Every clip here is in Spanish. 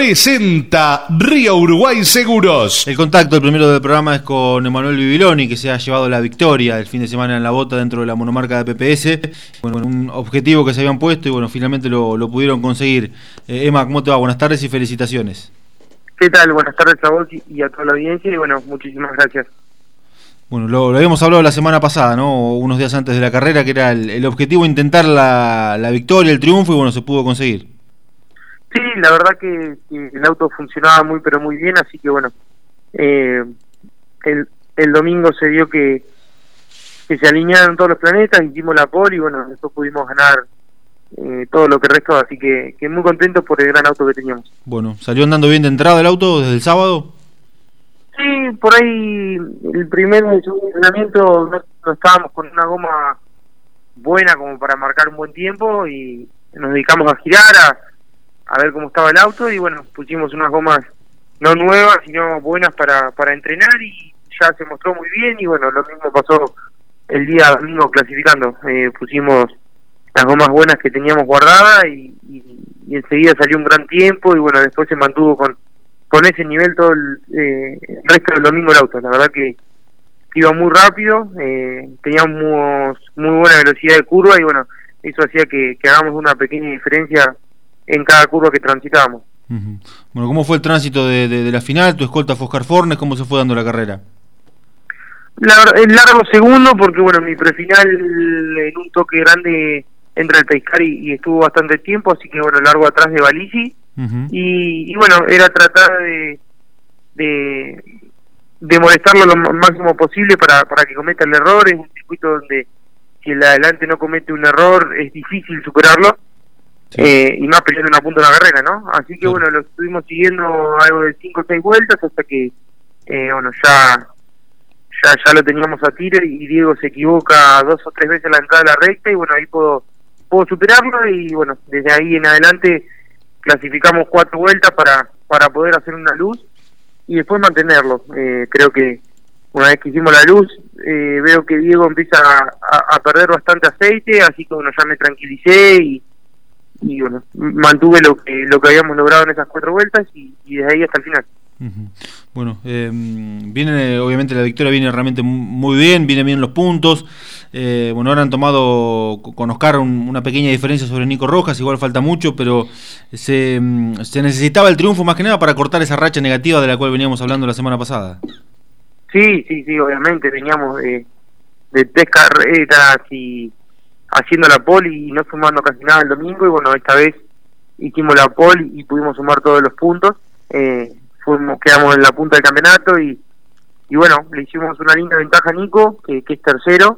presenta Río Uruguay Seguros. El contacto, el primero del programa, es con Emanuel Bibiloni, que se ha llevado la victoria el fin de semana en la bota dentro de la monomarca de PPS. Bueno, un objetivo que se habían puesto y bueno, finalmente lo pudieron conseguir. Emma, ¿cómo te va? Buenas tardes y felicitaciones. ¿Qué tal? Buenas tardes a vos y a toda la audiencia y bueno, muchísimas gracias. Bueno, lo habíamos hablado la semana pasada, ¿no? Unos días antes de la carrera, que era el objetivo intentar la victoria, el triunfo, y bueno, se pudo conseguir. Sí, la verdad que el auto funcionaba muy pero muy bien, así que bueno, el domingo se dio que se alinearon todos los planetas, hicimos la pole y bueno, después pudimos ganar todo lo que restó, así que muy contentos por el gran auto que teníamos. Bueno, ¿salió andando bien de entrada el auto desde el sábado? Sí, por ahí el primer y el segundo entrenamiento no estábamos con una goma buena como para marcar un buen tiempo y nos dedicamos a girar, a ver cómo estaba el auto y bueno, pusimos unas gomas no nuevas sino buenas para entrenar y ya se mostró muy bien y bueno, lo mismo pasó el día domingo clasificando, pusimos las gomas buenas que teníamos guardadas y enseguida salió un gran tiempo y bueno, después se mantuvo con ese nivel todo el resto del domingo el auto. La verdad que iba muy rápido, teníamos muy buena velocidad de curva y bueno, eso hacía que hagamos una pequeña diferencia en cada curva que transitábamos. Uh-huh. Bueno, ¿cómo fue el tránsito de la final? ¿Tu escolta fue Oscar Fornes? ¿Cómo se fue dando la carrera? El largo segundo porque bueno, mi prefinal en un toque grande entra el Pescar y estuvo bastante tiempo, así que bueno, largo atrás de Balisi. Uh-huh. Y bueno, era tratar de molestarlo lo máximo posible para que cometa el error. Es un circuito donde si el de adelante no comete un error es difícil superarlo, sí. Y más peleando una punta de la carrera, ¿no? Así que sí. Bueno, lo estuvimos siguiendo algo de 5 o 6 vueltas hasta que bueno, ya lo teníamos a tiro y Diego se equivoca 2 o 3 veces en la entrada de la recta y bueno, ahí puedo superarlo y bueno, desde ahí en adelante clasificamos 4 vueltas para poder hacer una luz y después mantenerlo. Creo que una vez que hicimos la luz, veo que Diego empieza a perder bastante aceite, así que bueno, ya me tranquilicé y bueno, mantuve lo que habíamos logrado en esas 4 vueltas y desde ahí hasta el final. Uh-huh. Bueno, viene obviamente la victoria viene realmente muy bien, vienen bien los puntos. Bueno, ahora han tomado con Oscar una pequeña diferencia sobre Nico Rojas, igual falta mucho, pero se necesitaba el triunfo más que nada para cortar esa racha negativa de la cual veníamos hablando la semana pasada. Sí, obviamente veníamos de 3 carreras y haciendo la pole y no sumando casi nada el domingo y bueno, esta vez hicimos la pole y pudimos sumar todos los puntos. Quedamos en la punta del campeonato y bueno, le hicimos una linda ventaja a Nico, que es tercero,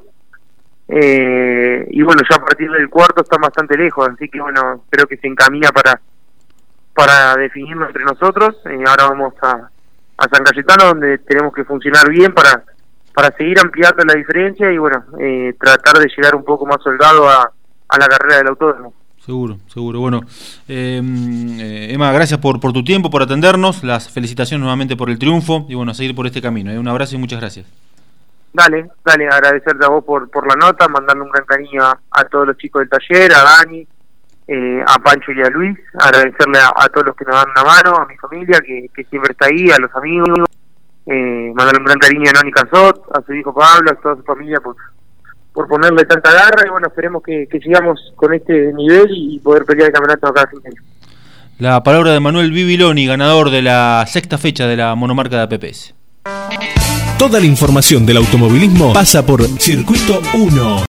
y bueno, ya a partir del cuarto está bastante lejos, así que bueno, creo que se encamina para definirlo entre nosotros. Ahora vamos a San Cayetano, donde tenemos que funcionar bien para seguir ampliando la diferencia y bueno, tratar de llegar un poco más soldado a la carrera del autódromo. Seguro. Bueno, Emma, gracias por tu tiempo, por atendernos, las felicitaciones nuevamente por el triunfo y bueno, a seguir por este camino. Un abrazo y muchas gracias. Dale, agradecerte a vos por la nota, mandarle un gran cariño a todos los chicos del taller, a Dani, a Pancho y a Luis, agradecerle a todos los que nos dan una mano, a mi familia que siempre está ahí, a los amigos, mandarle un gran cariño a Nani Cazot, a su hijo Pablo, a toda su familia por ponerle tanta garra y bueno, esperemos que sigamos con este nivel y poder pelear el campeonato acá a fin de año. La palabra de Manuel Bibiloni, ganador de la 6ª fecha de la monomarca de PPS. Toda la información del automovilismo pasa por Circuito 1.